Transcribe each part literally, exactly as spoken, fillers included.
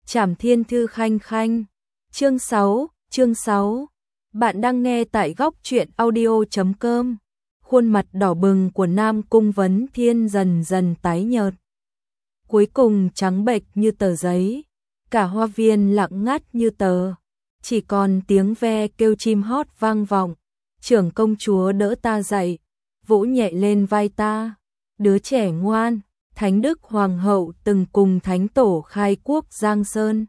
Trảm Thiên Thư Khanh Khanh. Chương sáu, chương sáu. Bạn đang nghe tại góc truyện audio chấm com. Khuôn mặt đỏ bừng của Nam Cung Vấn Thiên dần dần tái nhợt. Cuối cùng trắng bệch như tờ giấy. Cả hoa viên lặng ngắt như tờ. Chỉ còn tiếng ve kêu chim hót vang vọng. Trưởng công chúa đỡ ta dậy, vỗ nhẹ lên vai ta. Đứa trẻ ngoan, Thánh Đức Hoàng hậu từng cùng Thánh Tổ khai quốc Giang Sơn.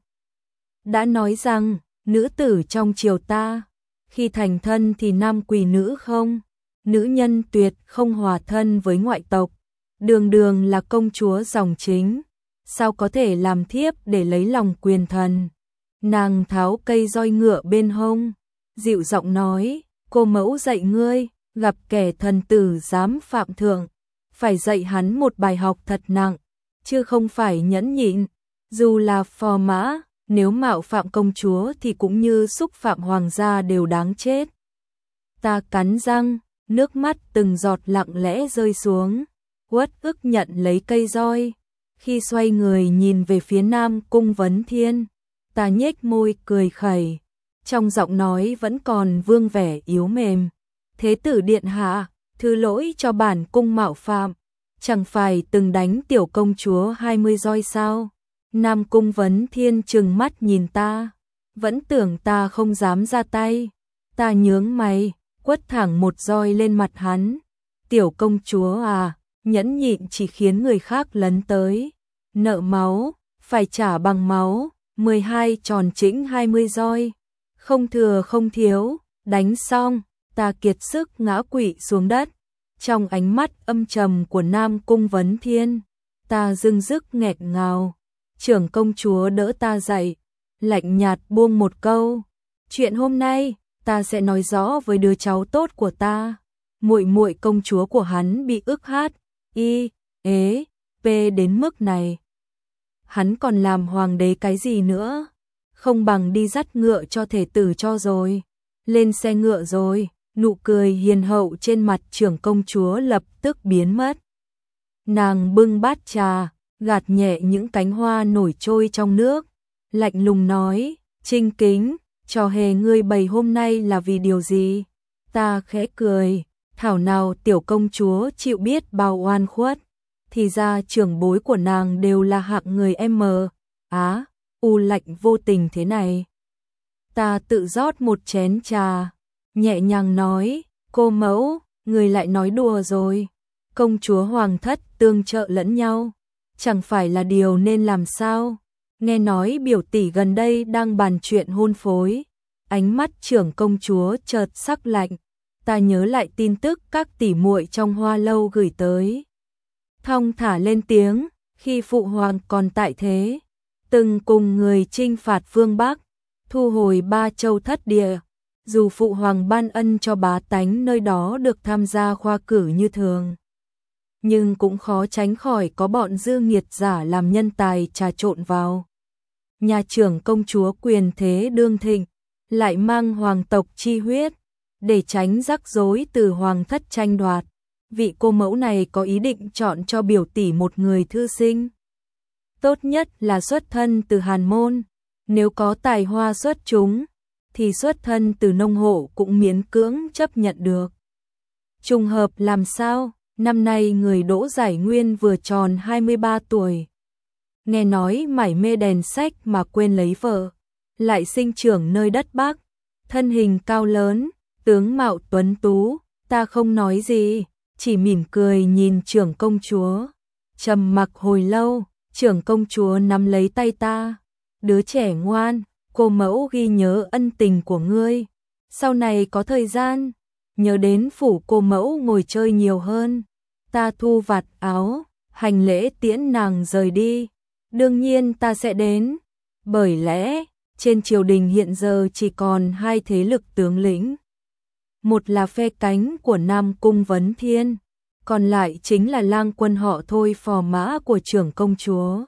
Đã nói rằng, nữ tử trong triều ta, khi thành thân thì nam quỳ nữ không, nữ nhân tuyệt không hòa thân với ngoại tộc, đường đường là công chúa dòng chính, sao có thể làm thiếp để lấy lòng quyền thần. Nàng tháo cây roi ngựa bên hông, dịu giọng nói, cô mẫu dạy ngươi, gặp kẻ thần tử dám phạm thượng, phải dạy hắn một bài học thật nặng, chứ không phải nhẫn nhịn, dù là phò mã, nếu mạo phạm công chúa thì cũng như xúc phạm hoàng gia đều đáng chết. Ta cắn răng, nước mắt từng giọt lặng lẽ rơi xuống, uất ức nhận lấy cây roi, khi xoay người nhìn về phía Nam Cung Vấn Thiên, ta nhếch môi cười khẩy, trong giọng nói vẫn còn vương vẻ yếu mềm. Thế tử điện hạ, thứ lỗi cho bản cung mạo phạm, chẳng phải từng đánh tiểu công chúa hai mươi roi sao? Nam Cung Vấn Thiên trừng mắt nhìn ta, vẫn tưởng ta không dám ra tay. Ta nhướng mày, quất thẳng một roi lên mặt hắn. Tiểu công chúa à, nhẫn nhịn chỉ khiến người khác lấn tới. Nợ máu, phải trả bằng máu, mười hai tròn chỉnh hai mươi roi. Không thừa không thiếu, đánh xong, ta kiệt sức ngã quỵ xuống đất. Trong ánh mắt âm trầm của Nam Cung Vấn Thiên, ta dưng dứt nghẹt ngào. Trưởng công chúa đỡ ta dậy, lạnh nhạt buông một câu, chuyện hôm nay ta sẽ nói rõ với đứa cháu tốt của ta. Muội muội công chúa của hắn bị ức hát, y, ế, p đến mức này. Hắn còn làm hoàng đế cái gì nữa? Không bằng đi dắt ngựa cho thể tử cho rồi. Lên xe ngựa rồi, nụ cười hiền hậu trên mặt trưởng công chúa lập tức biến mất. Nàng bưng bát trà, gạt nhẹ những cánh hoa nổi trôi trong nước, lạnh lùng nói, Trinh Kính, trò hề ngươi bày hôm nay là vì điều gì? Ta khẽ cười, thảo nào tiểu công chúa chịu biết bao oan khuất, thì ra trưởng bối của nàng đều là hạng người em mờ, á, u lạnh vô tình thế này. Ta tự rót một chén trà, nhẹ nhàng nói, cô mẫu, người lại nói đùa rồi, công chúa hoàng thất tương trợ lẫn nhau, chẳng phải là điều nên làm sao? Nghe nói biểu tỷ gần đây đang bàn chuyện hôn phối, ánh mắt trưởng công chúa chợt sắc lạnh, ta nhớ lại tin tức các tỷ muội trong Hoa Lâu gửi tới. Thong thả lên tiếng, khi phụ hoàng còn tại thế, từng cùng người chinh phạt phương Bắc, thu hồi ba châu thất địa, dù phụ hoàng ban ân cho bá tánh nơi đó được tham gia khoa cử như thường, nhưng cũng khó tránh khỏi có bọn dư nghiệt giả làm nhân tài trà trộn vào. Nhà trưởng công chúa quyền thế đương thịnh, lại mang hoàng tộc chi huyết, để tránh rắc rối từ hoàng thất tranh đoạt. Vị cô mẫu này có ý định chọn cho biểu tỷ một người thư sinh. Tốt nhất là xuất thân từ hàn môn, nếu có tài hoa xuất chúng, thì xuất thân từ nông hộ cũng miễn cưỡng chấp nhận được. Trùng hợp làm sao? Năm nay người Đỗ Giải Nguyên vừa tròn hai mươi ba tuổi. Nghe nói mải mê đèn sách mà quên lấy vợ, lại sinh trưởng nơi đất Bắc, thân hình cao lớn, tướng mạo tuấn tú, ta không nói gì, chỉ mỉm cười nhìn trưởng công chúa. Trầm mặc hồi lâu, trưởng công chúa nắm lấy tay ta, đứa trẻ ngoan, cô mẫu ghi nhớ ân tình của ngươi, sau này có thời gian, nhớ đến phủ cô mẫu ngồi chơi nhiều hơn. Ta thu vạt áo, hành lễ tiễn nàng rời đi. Đương nhiên ta sẽ đến, bởi lẽ trên triều đình hiện giờ chỉ còn hai thế lực tướng lĩnh. Một là phe cánh của Nam Cung Vấn Thiên, còn lại chính là lang quân họ Thôi phò mã của trưởng công chúa.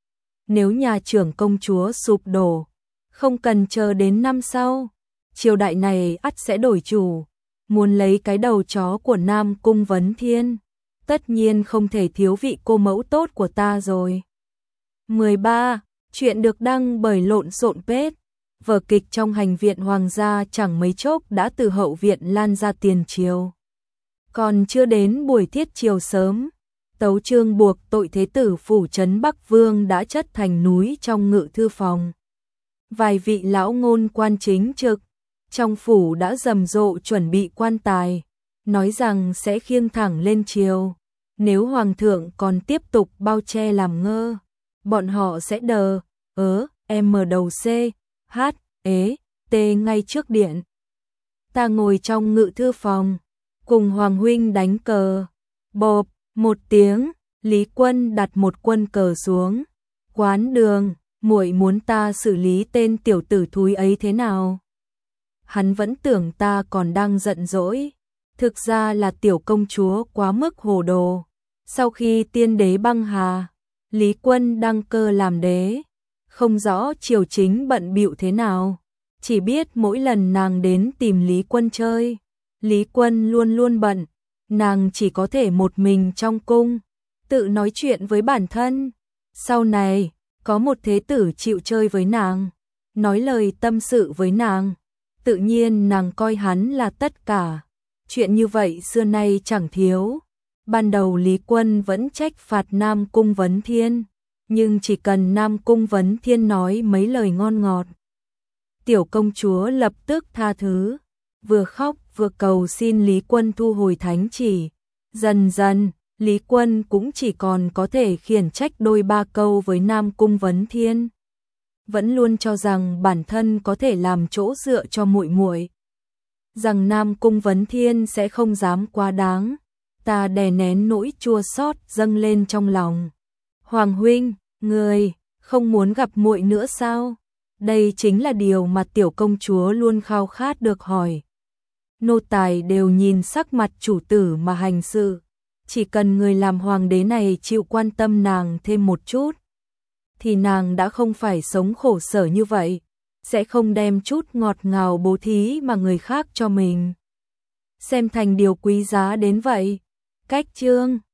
Nếu nhà trưởng công chúa sụp đổ, không cần chờ đến năm sau, triều đại này ắt sẽ đổi chủ, muốn lấy cái đầu chó của Nam Cung Vấn Thiên, tất nhiên không thể thiếu vị cô mẫu tốt của ta rồi. mười ba. Chuyện được đăng bởi Lộn Xộn Page. Vở kịch trong hành viện hoàng gia chẳng mấy chốc đã từ hậu viện lan ra tiền triều. Còn chưa đến buổi thiết triều sớm, tấu chương buộc tội thế tử phủ trấn Bắc Vương đã chất thành núi trong ngự thư phòng. Vài vị lão ngôn quan chính trực trong phủ đã rầm rộ chuẩn bị quan tài, nói rằng sẽ khiêng thẳng lên triều. Nếu hoàng thượng còn tiếp tục bao che làm ngơ, bọn họ sẽ đờ, ớ, em đầu C, H, ế, T ngay trước điện. Ta ngồi trong ngự thư phòng, cùng Hoàng huynh đánh cờ. Bộp, một tiếng, Lý Quân đặt một quân cờ xuống. Quán Đường, muội muốn ta xử lý tên tiểu tử thúi ấy thế nào? Hắn vẫn tưởng ta còn đang giận dỗi. Thực ra là tiểu công chúa quá mức hồ đồ. Sau khi tiên đế băng hà, Lý Quân đăng cơ làm đế, không rõ triều chính bận bịu thế nào, chỉ biết mỗi lần nàng đến tìm Lý Quân chơi, Lý Quân luôn luôn bận, nàng chỉ có thể một mình trong cung, tự nói chuyện với bản thân. Sau này, có một thế tử chịu chơi với nàng, nói lời tâm sự với nàng, tự nhiên nàng coi hắn là tất cả. Chuyện như vậy xưa nay chẳng thiếu. Ban đầu Lý Quân vẫn trách phạt Nam Cung Vấn Thiên, nhưng chỉ cần Nam Cung Vấn Thiên nói mấy lời ngon ngọt, tiểu công chúa lập tức tha thứ, vừa khóc vừa cầu xin Lý Quân thu hồi thánh chỉ. Dần dần, Lý Quân cũng chỉ còn có thể khiển trách đôi ba câu với Nam Cung Vấn Thiên, vẫn luôn cho rằng bản thân có thể làm chỗ dựa cho muội muội, rằng Nam Cung Vấn Thiên sẽ không dám quá đáng. Ta đè nén nỗi chua xót dâng lên trong lòng. Hoàng huynh, người không muốn gặp muội nữa sao? Đây chính là điều mà tiểu công chúa luôn khao khát được hỏi. Nô tài đều nhìn sắc mặt chủ tử mà hành sự, chỉ cần người làm hoàng đế này chịu quan tâm nàng thêm một chút, thì nàng đã không phải sống khổ sở như vậy, sẽ không đem chút ngọt ngào bố thí mà người khác cho mình xem thành điều quý giá đến vậy. Cách chương